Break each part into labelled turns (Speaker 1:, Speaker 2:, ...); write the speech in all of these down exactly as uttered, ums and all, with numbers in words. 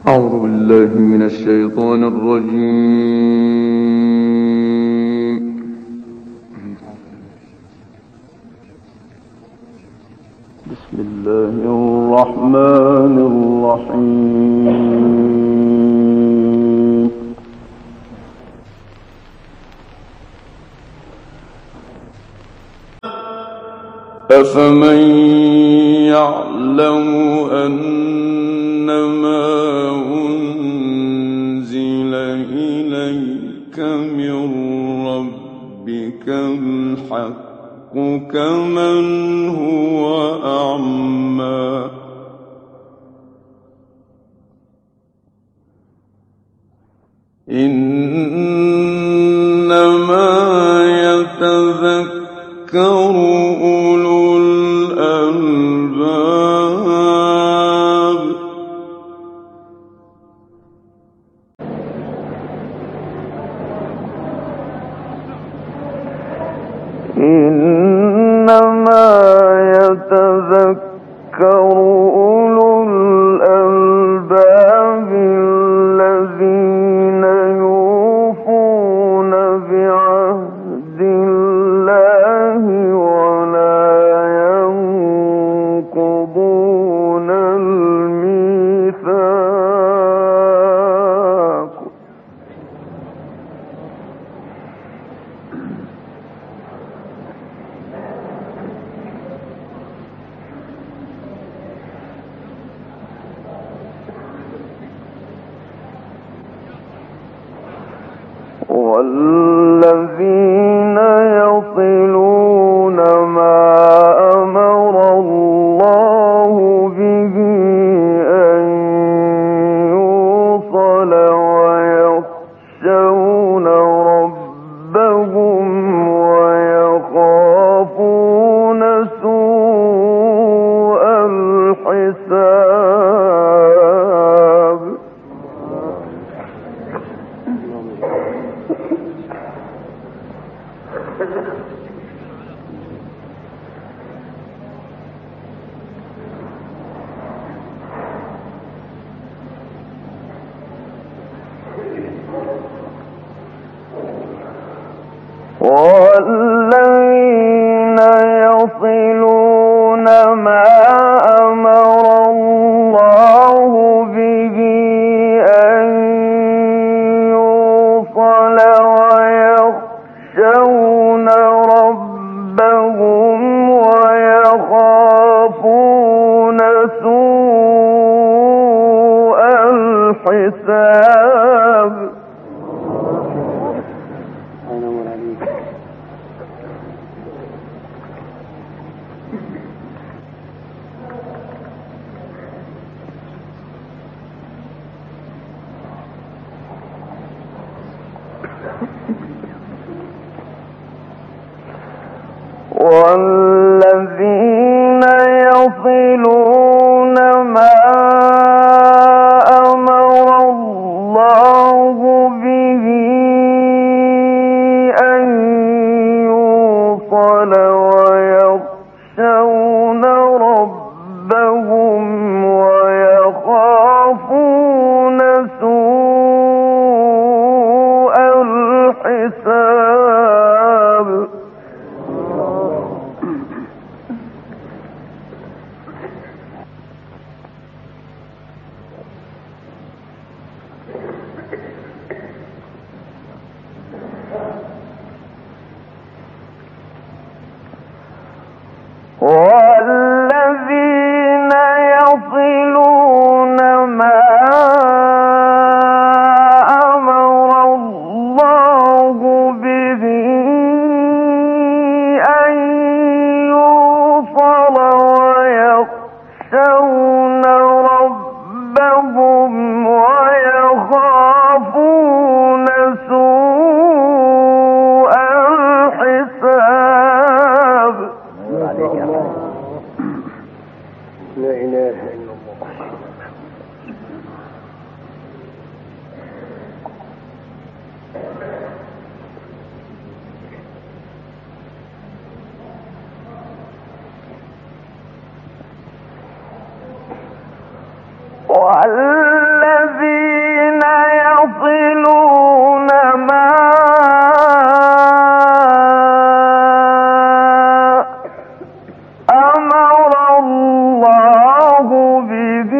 Speaker 1: أعوذ بالله من الشيطان الرجيم. بسم الله الرحمن الرحيم. أفمن يعلم أنما أنزل إليك من ربك الحق كمن هو أعمى إنما يتذكر أولو الألباب. إنما يتذكر أولو الألباب الذين يوفون بعهد الله ولا ينقضون الميثاق. والذين يصلون ما أمر الله به أن يوصل ويخشون ربهم ويخافون سوء الحساب. والذين يصلون ما أمر الله به أن يوصل ويخشون ربهم ويخافون سوء الحساب. والذين يصلون ما أمر الله به أن يوصل ويخشون ربهم ويخافون سوء الحساب. والذين يصلون ما والذين يصلون ما أمر الله به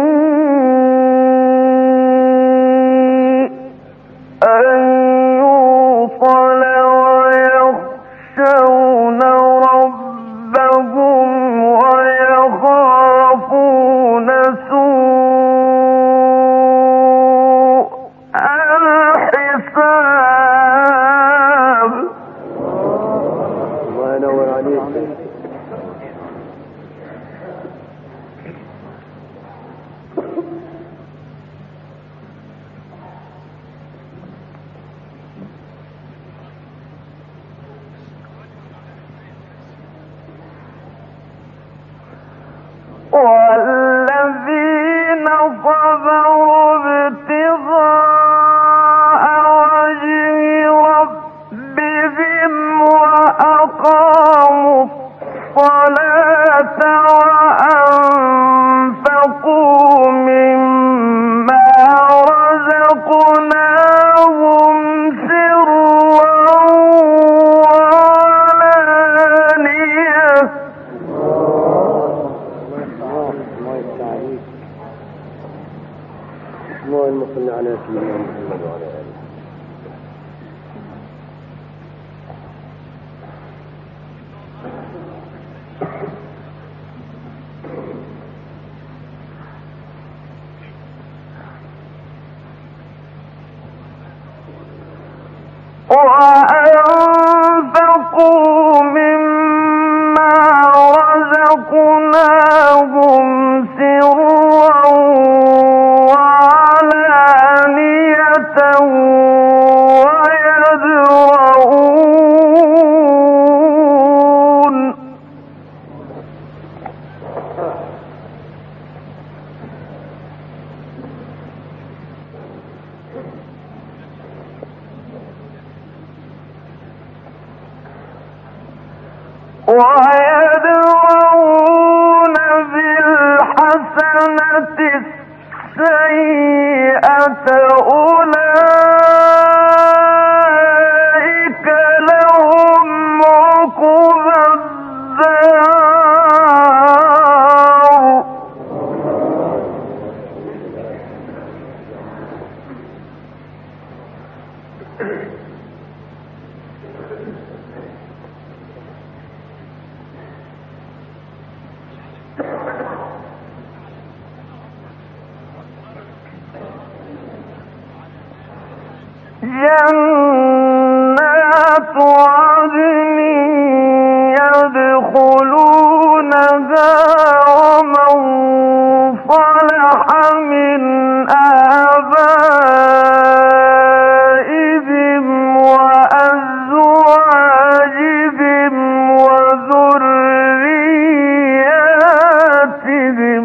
Speaker 1: أن يوصل ويخشون ربهم ويخافون سوء الحساب.
Speaker 2: الله ينور عليك.
Speaker 1: والذين صبروا ابتغاء وجه ربهم وأقاموا الصلاة وأنفقوا مما رزقناهم سرا وعلانية.
Speaker 2: اللهم صل على سيدنا محمد وعلى آله.
Speaker 1: وأنفقوا مما رزقناهم سرا وعلانية ويدرؤون. ويدرؤون بالحسنة السيئة أولئك لهم عقبى الدار. جنات عدن يدخلونها ومن صلح من آبائهم وأزواجهم وذرياتهم.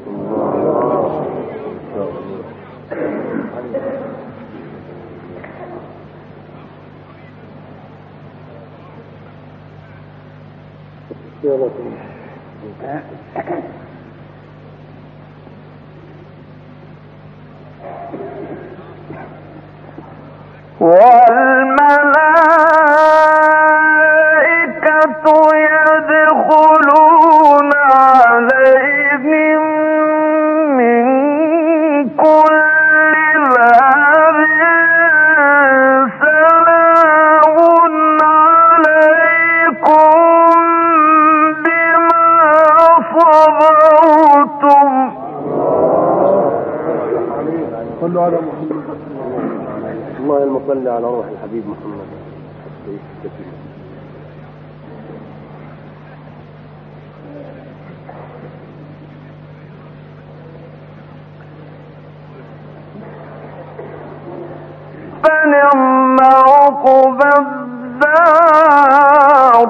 Speaker 1: والملائكة يدخلون عليهم من كل باب سلام عليكم بما صبرتم.
Speaker 2: صلوا على محمد. اللهم صل على روح الحبيب محمد.
Speaker 1: فنعم عقبى الدار.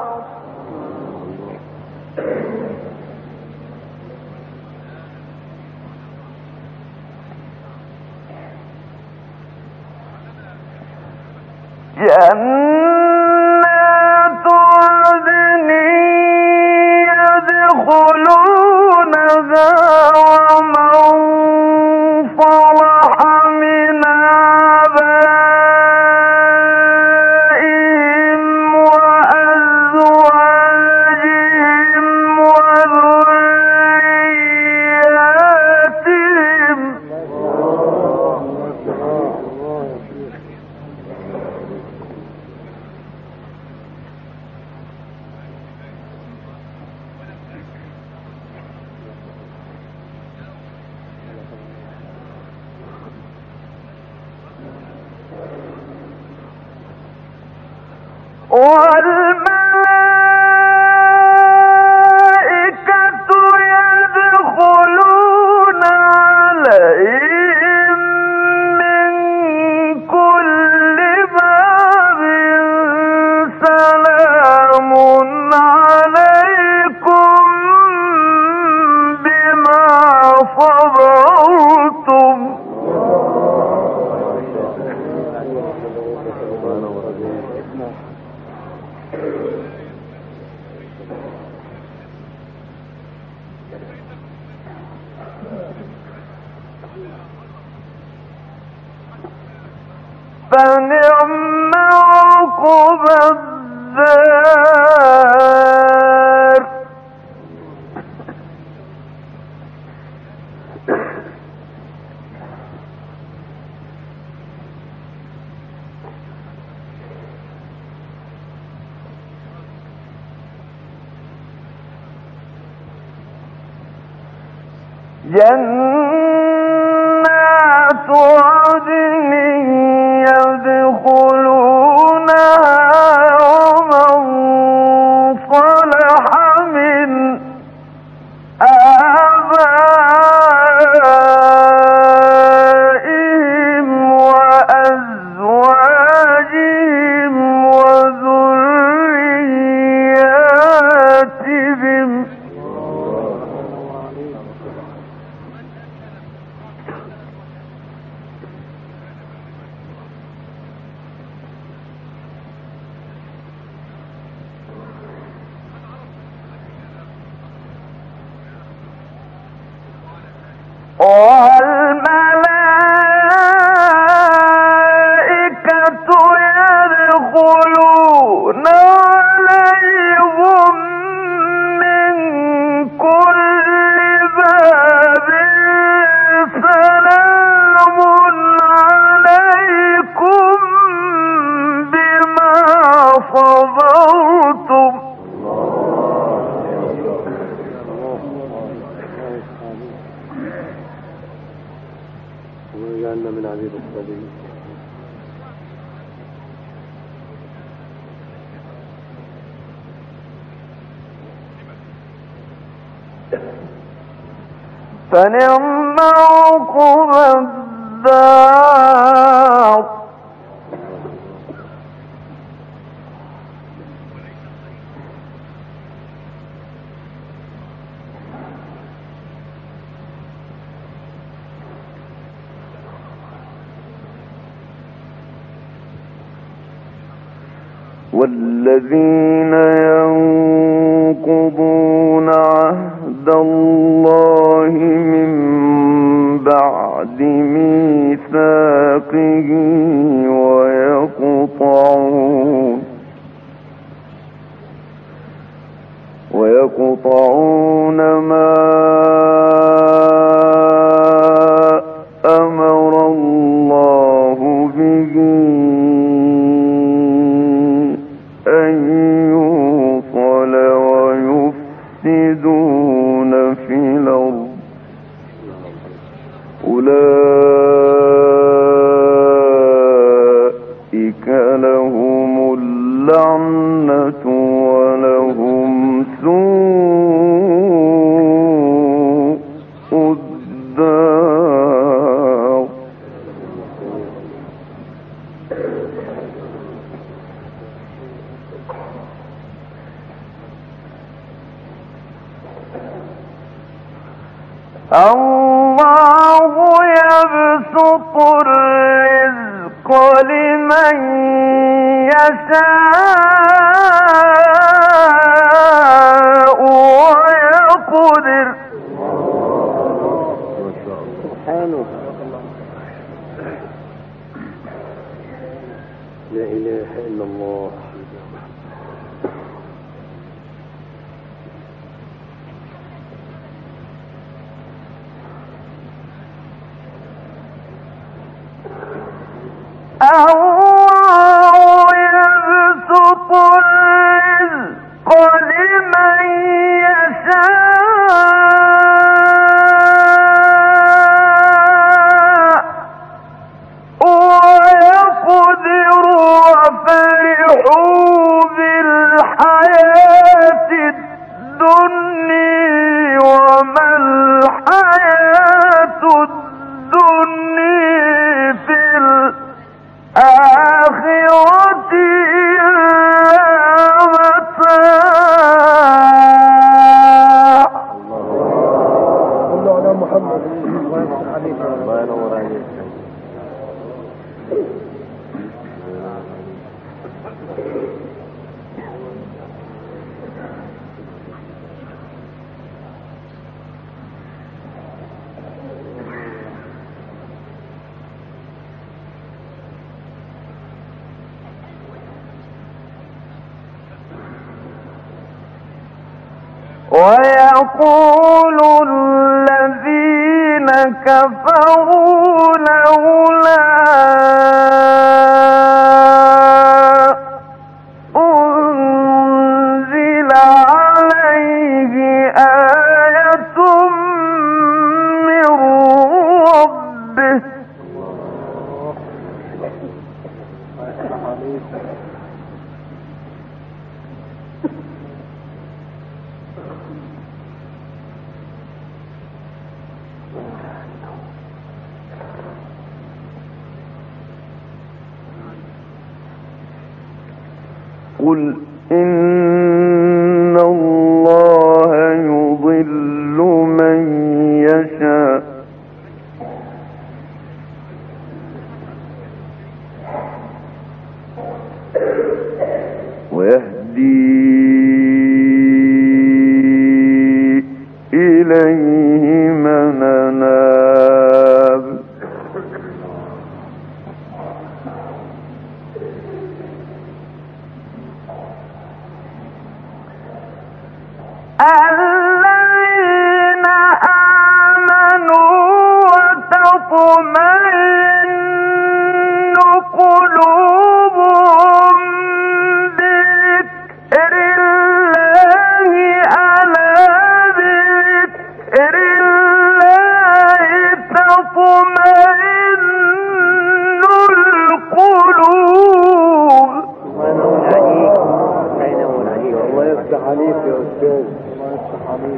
Speaker 1: جنات عدن يدخلونها ومن صلح من آبائهم وأزواجهم وذرياتهم والملائكة يدخلون عليهم من كل باب سلام عليكم بما صبرتم فنعم عقب الدار جنات عدن يدخلونها ومن صلح من آبائهم وأزواجهم وذرياتهم والملائكة يدخلون عليهم من كل باب سلام عليكم بما صبرتم
Speaker 2: وجعلنا من عبيد الصالحين.
Speaker 1: فنعم عقب الدار والذين ينقضون عهد الله من بعد ميثاقه ويقطعون ويقطعون ما أمر الله به أن يوصل ويفسدون في الأرض أولئك لهم اللعنة ولهم سوء الدار الله يبسط الرزق لمن يشاء ويقدر
Speaker 2: سبحان عنه. لا إله إلا الله.
Speaker 1: الله يبسط الرزق لمن يشاء ويقدر وفرحوا بالحياة الدنيا وما الحياة الدنيا في الآخرة إلا متاع.
Speaker 2: صلوا على محمد. الله يفتح عليك. الله ينور عليك.
Speaker 1: ويقول الذين كفروا لولا أنزل عليه آية من ربه. قل إن الله يضل من يشاء ويهدي إليه من أناب. الذين آمنوا وتطمئن قلوبهم بذكر الله ألا بذكر الله تطمئن القلوب.
Speaker 2: الله يفتح عليك يا أستاذ. الله يفتح عليك.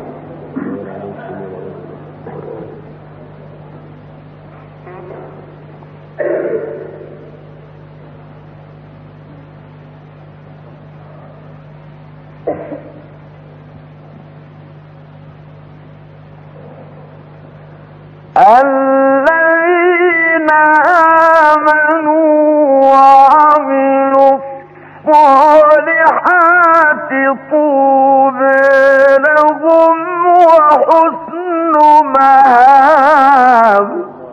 Speaker 1: الذين آمنوا وعملوا الصالحات طوبى لهم وحسن مآب.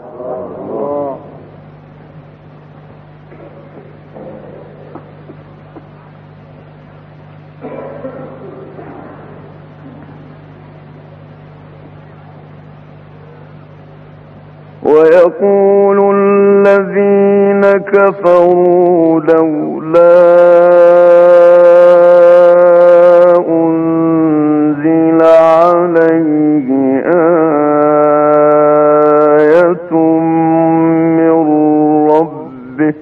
Speaker 1: ويقول الذين كفروا لولا أنزل عليه آية من ربه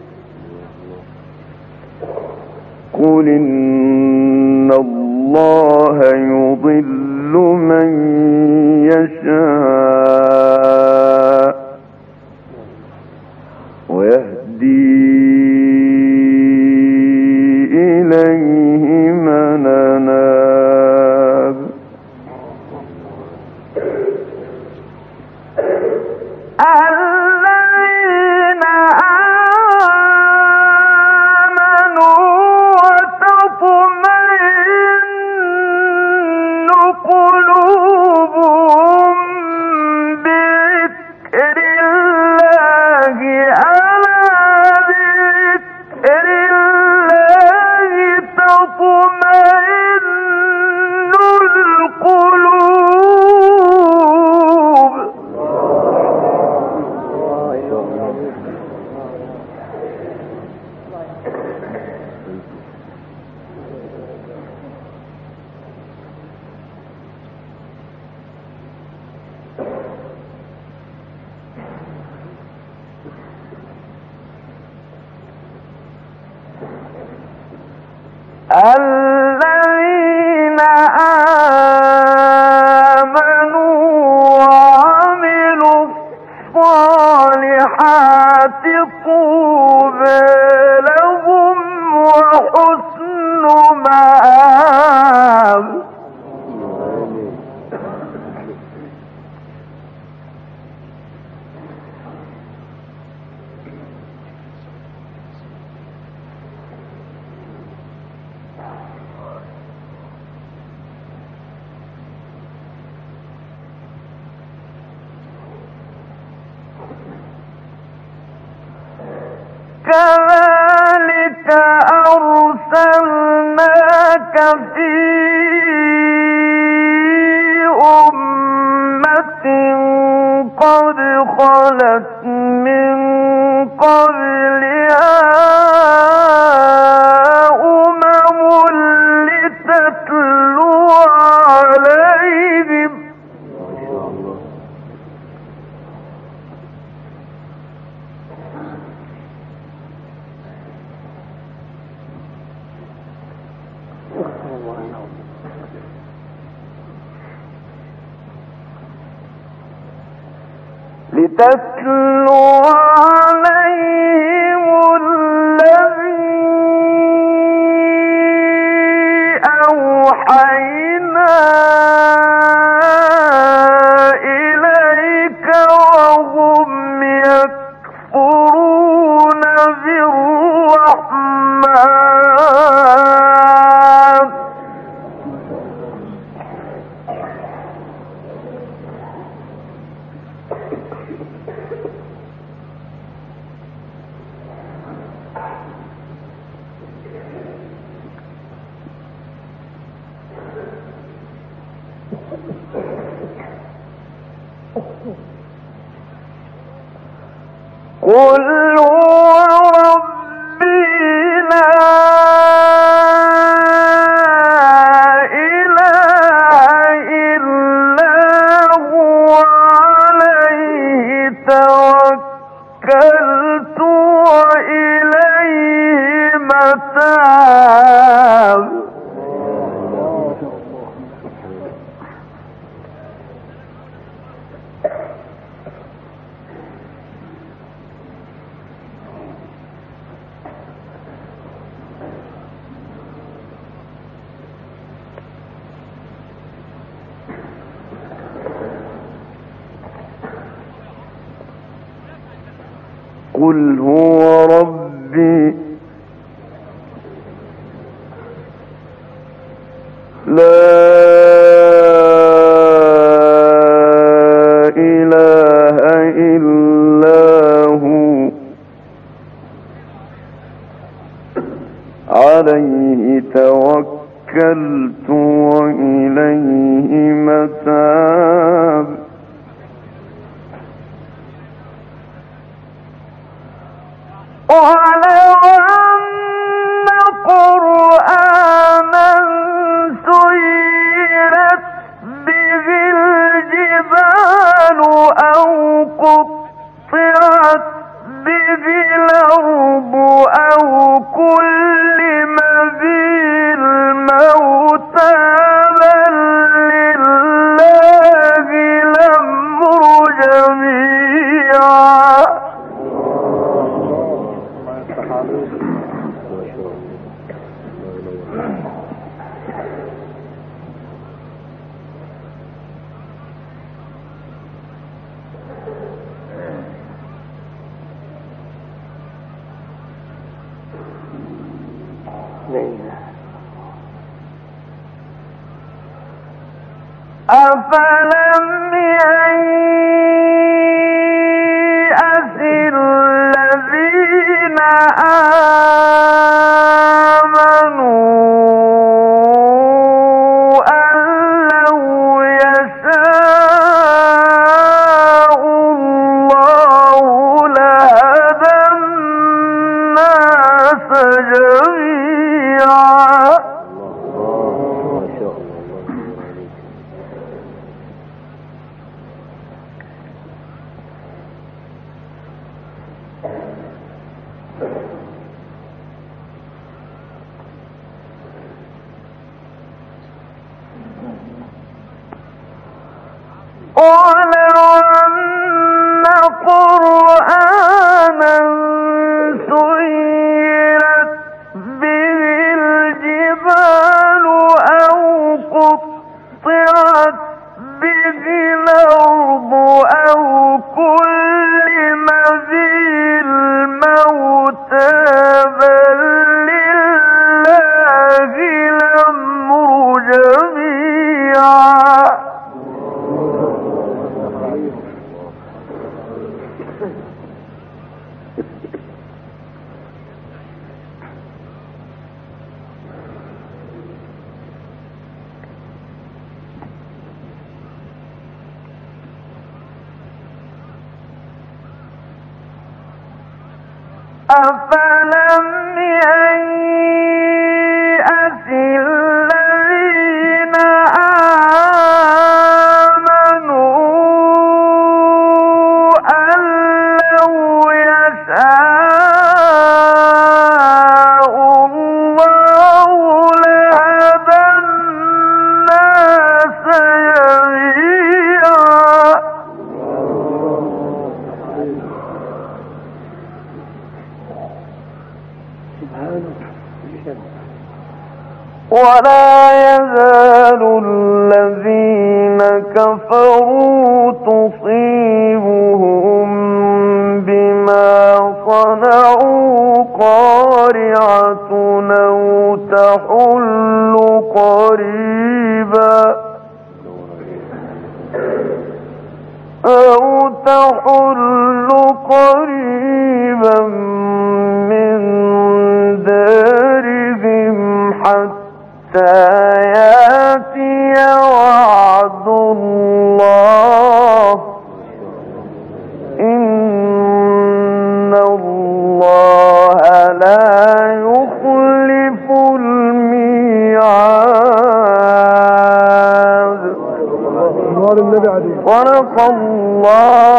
Speaker 1: قل إن الله يضل من يشاء ويهدي إليه من أناب. الذين آمنوا وتطمئن قلوبهم بذكر الذين آمنوا وعملوا الصالحات طوبى لهم وحسن مآب. كذلك أرسلناك في أمة قد خلت من قبلها أمم لتتلو عليهم لتتلو عليهم الذي أوحينا إليك وهم يكفرون بالرحمن. قل هو ربي لا إله إلا هو عليه توكلت وإليه متاب. قل هو ربي لا إله إلا هو عليه توكلت وإليه متاب. ولو أن قرآنا سيرت به الجبال أو قطعت به الأرض أو كلم به الموتى بل لله الأمر جميعا. أفلم ييأس الذين آمنوا أن لو يشاء الله لهدى الناس جميعا. قرآنا سيرت به الجبال أو قطعت به الأرض أو كلم به الموتى بل لله الأمر جميعا أفلم ييأس الذين آمنوا أن لو يشاء الله لهدى الناس جميعا ولا يزال الذين كفروا تصيبهم بما صنعوا قارعة أو تحل قريبا أو تحل قريبا من دارهم حتى يأتي وعد الله إن الله لا يخلف الميعاد. صدق الله